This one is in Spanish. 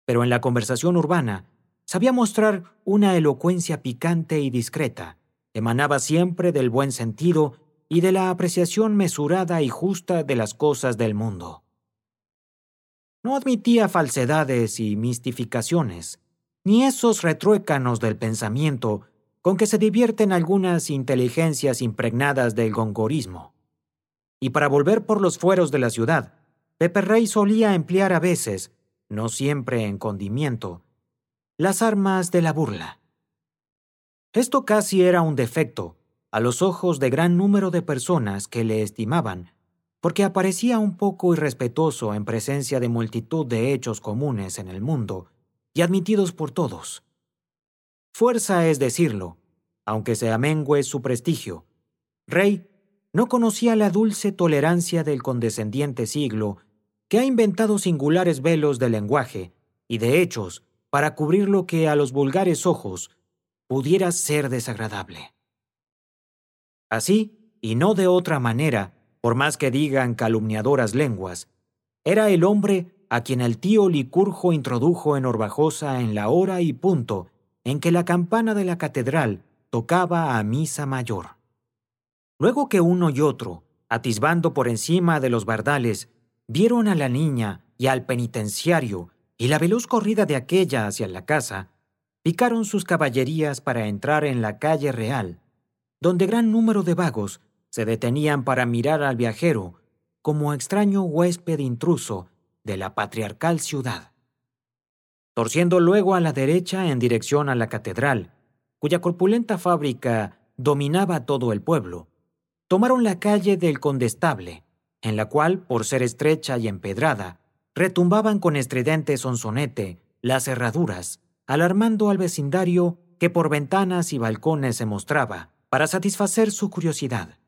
pero en la conversación urbana sabía mostrar una elocuencia picante y discreta. Emanaba siempre del buen sentido y de la apreciación mesurada y justa de las cosas del mundo. No admitía falsedades y mistificaciones, ni esos retruécanos del pensamiento con que se divierten algunas inteligencias impregnadas del gongorismo. Y para volver por los fueros de la ciudad, Pepe solía emplear a veces, no siempre en condimiento, las armas de la burla. Esto casi era un defecto a los ojos de gran número de personas que le estimaban, porque aparecía un poco irrespetuoso en presencia de multitud de hechos comunes en el mundo y admitidos por todos. Fuerza es decirlo, aunque se amengüe su prestigio. Rey no conocía la dulce tolerancia del condescendiente siglo que ha inventado singulares velos de lenguaje y de hechos para cubrir lo que a los vulgares ojos pudiera ser desagradable. Así, y no de otra manera, por más que digan calumniadoras lenguas, era el hombre a quien el tío Licurgo introdujo en Orbajosa en la hora y punto en que la campana de la catedral tocaba a misa mayor. Luego que uno y otro, atisbando por encima de los bardales, vieron a la niña y al penitenciario y la veloz corrida de aquella hacia la casa, picaron sus caballerías para entrar en la calle real, donde gran número de vagos se detenían para mirar al viajero como extraño huésped intruso de la patriarcal ciudad. Torciendo luego a la derecha en dirección a la catedral, cuya corpulenta fábrica dominaba todo el pueblo, tomaron la calle del Condestable, en la cual, por ser estrecha y empedrada, retumbaban con estridente sonsonete las herraduras, alarmando al vecindario que por ventanas y balcones se mostraba para satisfacer su curiosidad.